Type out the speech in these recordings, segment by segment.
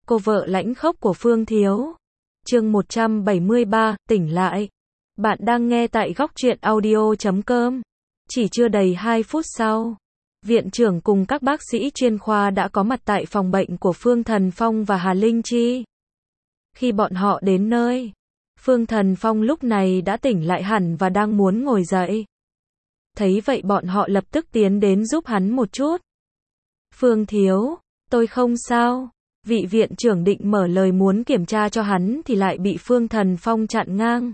Cô vợ lãnh khốc của Phương Thiếu. Chương 173, tỉnh lại. Bạn đang nghe tại góc truyện audio.com. Chỉ chưa đầy 2 phút sau, viện trưởng cùng các bác sĩ chuyên khoa đã có mặt tại phòng bệnh của Phương Thần Phong và Hà Linh Chi. Khi bọn họ đến nơi, Phương Thần Phong lúc này đã tỉnh lại hẳn và đang muốn ngồi dậy. Thấy vậy bọn họ lập tức tiến đến giúp hắn một chút. Phương Thiếu, tôi không sao. Vị viện trưởng định mở lời muốn kiểm tra cho hắn thì lại bị Phương Thần Phong chặn ngang.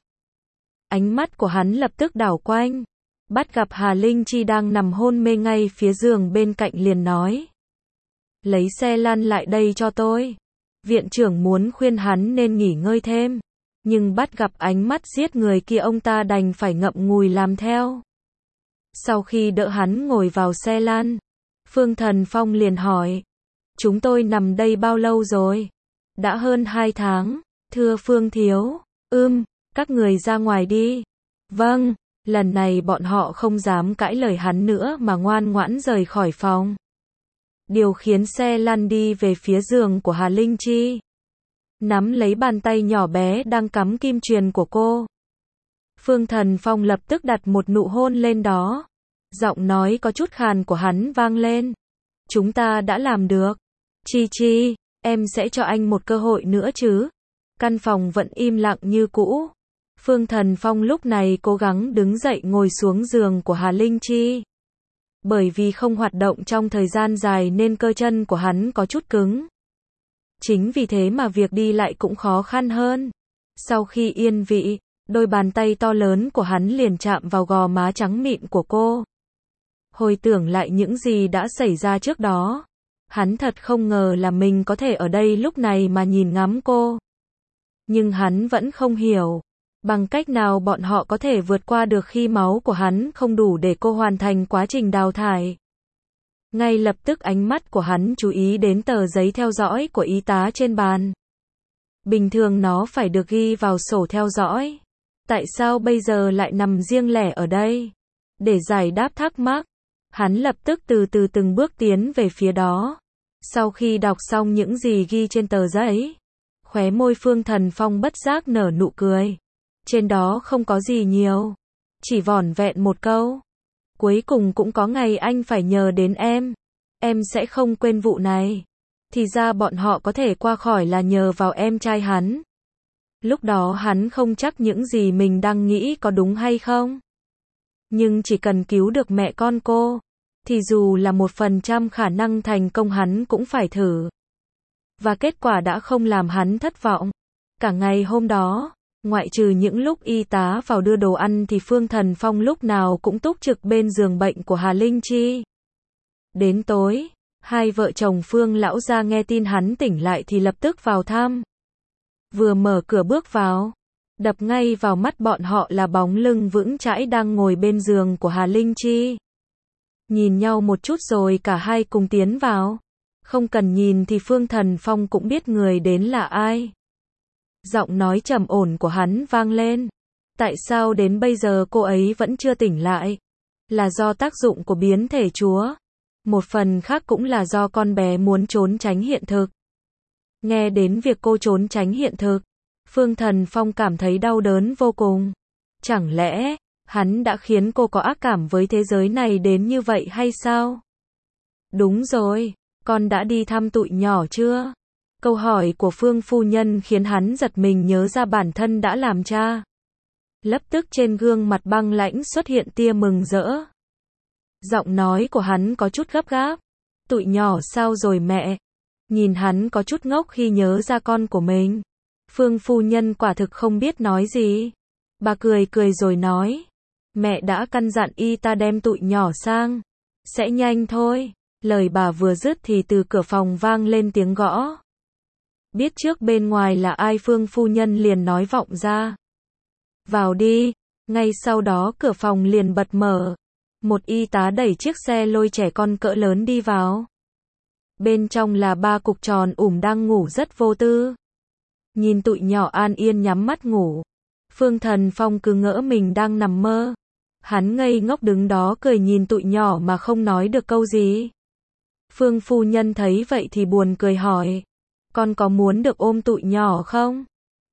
Ánh mắt của hắn lập tức đảo quanh, bắt gặp Hà Linh Chi đang nằm hôn mê ngay phía giường bên cạnh liền nói: lấy xe lăn lại đây cho tôi. Viện trưởng muốn khuyên hắn nên nghỉ ngơi thêm, nhưng bắt gặp ánh mắt giết người kia ông ta đành phải ngậm ngùi làm theo. Sau khi đỡ hắn ngồi vào xe lăn, Phương Thần Phong liền hỏi: chúng tôi nằm đây bao lâu rồi? Đã hơn 2 tháng, thưa Phương Thiếu. Các người ra ngoài đi. Vâng, lần này bọn họ không dám cãi lời hắn nữa mà ngoan ngoãn rời khỏi phòng. Điều khiển xe lăn đi về phía giường của Hà Linh Chi. Nắm lấy bàn tay nhỏ bé đang cắm kim chuyền của cô. Phương Thần Phong lập tức đặt một nụ hôn lên đó. Giọng nói có chút khàn của hắn vang lên: chúng ta đã làm được. Chi Chi, em sẽ cho anh một cơ hội nữa chứ. Căn phòng vẫn im lặng như cũ. Phương Thần Phong lúc này cố gắng đứng dậy ngồi xuống giường của Hà Linh Chi. Bởi vì không hoạt động trong thời gian dài nên cơ chân của hắn có chút cứng. Chính vì thế mà việc đi lại cũng khó khăn hơn. Sau khi yên vị, đôi bàn tay to lớn của hắn liền chạm vào gò má trắng mịn của cô. Hồi tưởng lại những gì đã xảy ra trước đó, hắn thật không ngờ là mình có thể ở đây lúc này mà nhìn ngắm cô. Nhưng hắn vẫn không hiểu, bằng cách nào bọn họ có thể vượt qua được khi máu của hắn không đủ để cô hoàn thành quá trình đào thải. Ngay lập tức ánh mắt của hắn chú ý đến tờ giấy theo dõi của y tá trên bàn. Bình thường nó phải được ghi vào sổ theo dõi. Tại sao bây giờ lại nằm riêng lẻ ở đây? Để giải đáp thắc mắc, hắn lập tức từ từ từng bước tiến về phía đó. Sau khi đọc xong những gì ghi trên tờ giấy, khóe môi Phương Thần Phong bất giác nở nụ cười. Trên đó không có gì nhiều, chỉ vỏn vẹn một câu: cuối cùng cũng có ngày anh phải nhờ đến em sẽ không quên vụ này. Thì ra bọn họ có thể qua khỏi là nhờ vào em trai hắn. Lúc đó hắn không chắc những gì mình đang nghĩ có đúng hay không. Nhưng chỉ cần cứu được mẹ con cô, thì dù là 1% khả năng thành công hắn cũng phải thử. Và kết quả đã không làm hắn thất vọng. Cả ngày hôm đó, ngoại trừ những lúc y tá vào đưa đồ ăn thì Phương Thần Phong lúc nào cũng túc trực bên giường bệnh của Hà Linh Chi. Đến tối, hai vợ chồng Phương lão gia nghe tin hắn tỉnh lại thì lập tức vào thăm. Vừa mở cửa bước vào, đập ngay vào mắt bọn họ là bóng lưng vững chãi đang ngồi bên giường của Hà Linh Chi. Nhìn nhau một chút rồi cả hai cùng tiến vào. Không cần nhìn thì Phương Thần Phong cũng biết người đến là ai. Giọng nói trầm ổn của hắn vang lên: tại sao đến bây giờ cô ấy vẫn chưa tỉnh lại? Là do tác dụng của biến thể chúa. Một phần khác cũng là do con bé muốn trốn tránh hiện thực. Nghe đến việc cô trốn tránh hiện thực, Phương Thần Phong cảm thấy đau đớn vô cùng. Chẳng lẽ hắn đã khiến cô có ác cảm với thế giới này đến như vậy hay sao? Đúng rồi, con đã đi thăm tụi nhỏ chưa? Câu hỏi của Phương phu nhân khiến hắn giật mình nhớ ra bản thân đã làm cha. Lập tức trên gương mặt băng lãnh xuất hiện tia mừng rỡ. Giọng nói của hắn có chút gấp gáp. Tụi nhỏ sao rồi mẹ? Nhìn hắn có chút ngốc khi nhớ ra con của mình. Phương phu nhân quả thực không biết nói gì. Bà cười cười rồi nói: mẹ đã căn dặn y ta đem tụi nhỏ sang. Sẽ nhanh thôi. Lời bà vừa dứt thì từ cửa phòng vang lên tiếng gõ. Biết trước bên ngoài là ai Phương phu nhân liền nói vọng ra: vào đi. Ngay sau đó cửa phòng liền bật mở. Một y tá đẩy chiếc xe lôi trẻ con cỡ lớn đi vào. Bên trong là 3 cục tròn đang ngủ rất vô tư. Nhìn tụi nhỏ an yên nhắm mắt ngủ, Phương Thần Phong cứ ngỡ mình đang nằm mơ. Hắn ngây ngốc đứng đó cười nhìn tụi nhỏ mà không nói được câu gì. Phương phu nhân thấy vậy thì buồn cười hỏi: Con có muốn được ôm tụi nhỏ không?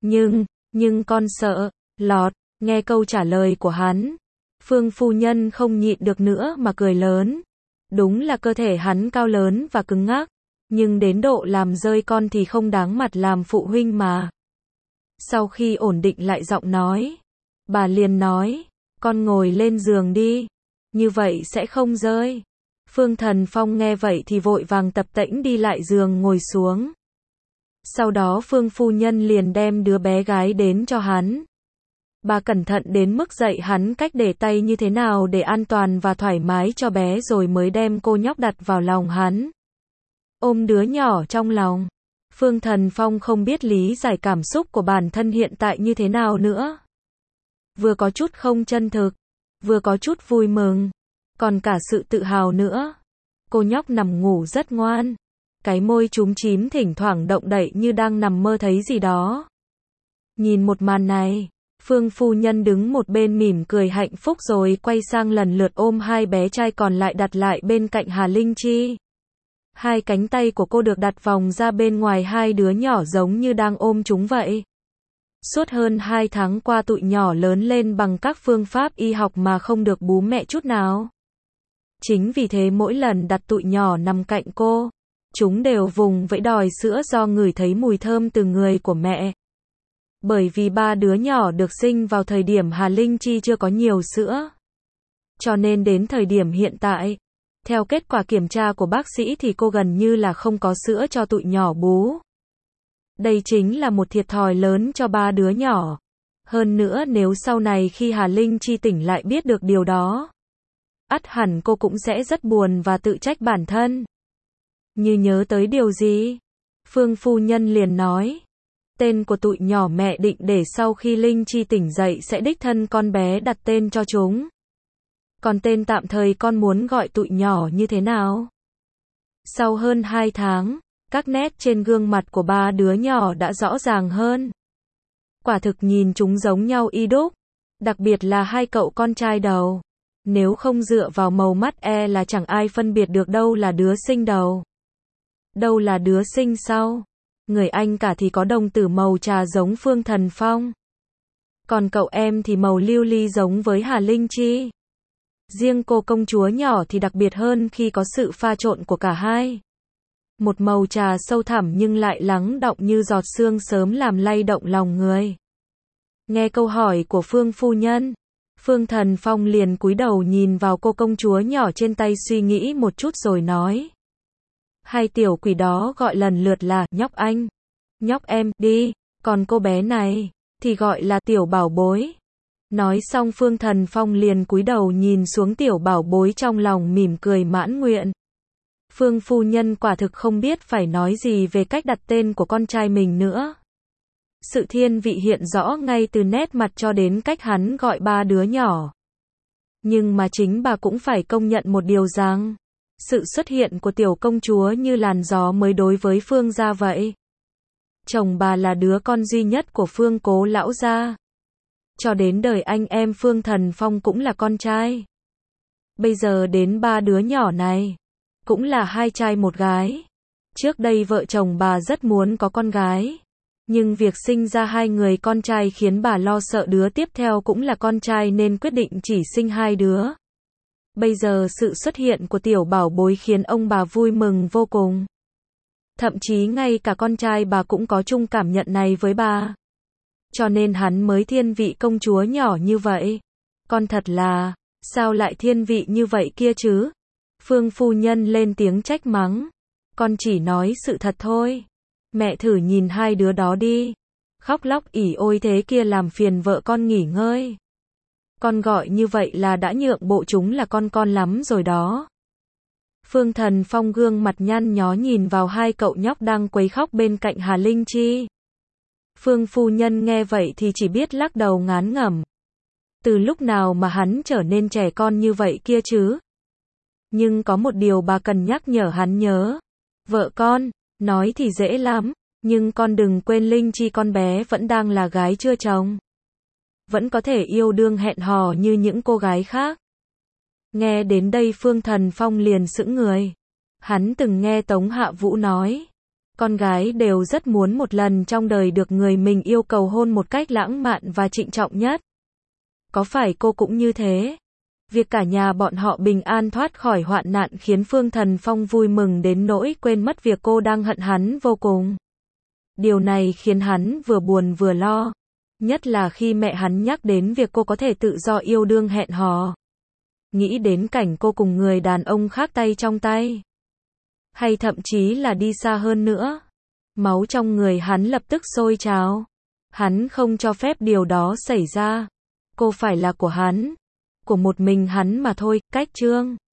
Nhưng con sợ. Lọt, nghe câu trả lời của hắn. Phương phu nhân không nhịn được nữa mà cười lớn. Đúng là cơ thể hắn cao lớn và cứng ngắc. Nhưng đến độ làm rơi con thì không đáng mặt làm phụ huynh mà. Sau khi ổn định lại giọng nói, bà liền nói, con ngồi lên giường đi. Như vậy sẽ không rơi. Phương Thần Phong nghe vậy thì vội vàng tập tễnh đi lại giường ngồi xuống. Sau đó Phương phu nhân liền đem đứa bé gái đến cho hắn. Bà cẩn thận đến mức dạy hắn cách để tay như thế nào để an toàn và thoải mái cho bé rồi mới đem cô nhóc đặt vào lòng hắn. Ôm đứa nhỏ trong lòng. Phương Thần Phong không biết lý giải cảm xúc của bản thân hiện tại như thế nào nữa. Vừa có chút không chân thực, vừa có chút vui mừng, còn cả sự tự hào nữa. Cô nhóc nằm ngủ rất ngoan. Cái môi chúm chím thỉnh thoảng động đậy như đang nằm mơ thấy gì đó. Nhìn một màn này, Phương phu nhân đứng một bên mỉm cười hạnh phúc rồi quay sang lần lượt ôm hai bé trai còn lại đặt lại bên cạnh Hà Linh Chi. Hai cánh tay của cô được đặt vòng ra bên ngoài hai đứa nhỏ giống như đang ôm chúng vậy. Suốt hơn 2 tháng qua tụi nhỏ lớn lên bằng các phương pháp y học mà không được bú mẹ chút nào. Chính vì thế mỗi lần đặt tụi nhỏ nằm cạnh cô, chúng đều vùng vẫy đòi sữa do ngửi thấy mùi thơm từ người của mẹ. Bởi vì ba đứa nhỏ được sinh vào thời điểm Hà Linh Chi chưa có nhiều sữa. Cho nên đến thời điểm hiện tại, theo kết quả kiểm tra của bác sĩ thì cô gần như là không có sữa cho tụi nhỏ bú. Đây chính là một thiệt thòi lớn cho ba đứa nhỏ. Hơn nữa nếu sau này khi Hà Linh Chi tỉnh lại biết được điều đó, ắt hẳn cô cũng sẽ rất buồn và tự trách bản thân. Như nhớ tới điều gì, Phương phu nhân liền nói, tên của tụi nhỏ mẹ định để sau khi Linh Chi tỉnh dậy sẽ đích thân con bé đặt tên cho chúng. Còn tên tạm thời con muốn gọi tụi nhỏ như thế nào? Sau hơn 2 tháng, các nét trên gương mặt của ba đứa nhỏ đã rõ ràng hơn. Quả thực nhìn chúng giống nhau y đúc, đặc biệt là hai cậu con trai đầu. Nếu không dựa vào màu mắt là chẳng ai phân biệt được đâu là đứa sinh đầu, đâu là đứa sinh sau. Người anh cả thì có đồng tử màu trà giống Phương Thần Phong. Còn cậu em thì màu lưu ly giống với Hà Linh Chi. Riêng cô công chúa nhỏ thì đặc biệt hơn khi có sự pha trộn của cả hai. Một màu trà sâu thẳm nhưng lại lắng đọng như giọt sương sớm làm lay động lòng người. Nghe câu hỏi của Phương phu nhân, Phương Thần Phong liền cúi đầu nhìn vào cô công chúa nhỏ trên tay suy nghĩ một chút rồi nói. Hai tiểu quỷ đó gọi lần lượt là nhóc anh, nhóc em đi, còn cô bé này thì gọi là tiểu bảo bối. Nói xong Phương Thần Phong liền cúi đầu nhìn xuống tiểu bảo bối trong lòng mỉm cười mãn nguyện. Phương phu nhân quả thực không biết phải nói gì về cách đặt tên của con trai mình nữa. Sự thiên vị hiện rõ ngay từ nét mặt cho đến cách hắn gọi ba đứa nhỏ. Nhưng mà chính bà cũng phải công nhận một điều rằng, sự xuất hiện của tiểu công chúa như làn gió mới đối với Phương gia vậy. Chồng bà là đứa con duy nhất của Phương cố lão gia. Cho đến đời anh em Phương Thần Phong cũng là con trai. Bây giờ đến ba đứa nhỏ này, cũng là 2 trai 1 gái. Trước đây vợ chồng bà rất muốn có con gái. Nhưng việc sinh ra 2 người con trai khiến bà lo sợ đứa tiếp theo cũng là con trai nên quyết định chỉ sinh 2 đứa. Bây giờ sự xuất hiện của tiểu bảo bối khiến ông bà vui mừng vô cùng. Thậm chí ngay cả con trai bà cũng có chung cảm nhận này với bà. Cho nên hắn mới thiên vị công chúa nhỏ như vậy. Con thật là, sao lại thiên vị như vậy kia chứ? Phương phu nhân lên tiếng trách mắng. Con chỉ nói sự thật thôi. Mẹ thử nhìn hai đứa đó đi. Khóc lóc ỉ ôi thế kia làm phiền vợ con nghỉ ngơi. Con gọi như vậy là đã nhượng bộ chúng là con lắm rồi đó. Phương Thần Phong gương mặt nhăn nhó nhìn vào hai cậu nhóc đang quấy khóc bên cạnh Hà Linh Chi. Phương phu nhân nghe vậy thì chỉ biết lắc đầu ngán ngẩm. Từ lúc nào mà hắn trở nên trẻ con như vậy kia chứ? Nhưng có một điều bà cần nhắc nhở hắn nhớ. Vợ con, nói thì dễ lắm, nhưng con đừng quên Linh Chi con bé vẫn đang là gái chưa chồng. Vẫn có thể yêu đương hẹn hò như những cô gái khác. Nghe đến đây Phương Thần Phong liền sững người. Hắn từng nghe Tống Hạ Vũ nói, Con gái đều rất muốn một lần trong đời được người mình yêu cầu hôn một cách lãng mạn và trịnh trọng nhất. Có phải cô cũng như thế? Việc cả nhà bọn họ bình an thoát khỏi hoạn nạn khiến Phương Thần Phong vui mừng đến nỗi quên mất việc cô đang hận hắn vô cùng. Điều này khiến hắn vừa buồn vừa lo, nhất là khi mẹ hắn nhắc đến việc cô có thể tự do yêu đương hẹn hò. Nghĩ đến cảnh cô cùng người đàn ông khác tay trong tay, hay thậm chí là đi xa hơn nữa. Máu trong người hắn lập tức sôi trào. Hắn không cho phép điều đó xảy ra. Cô phải là của hắn, của một mình hắn mà thôi. Cách chương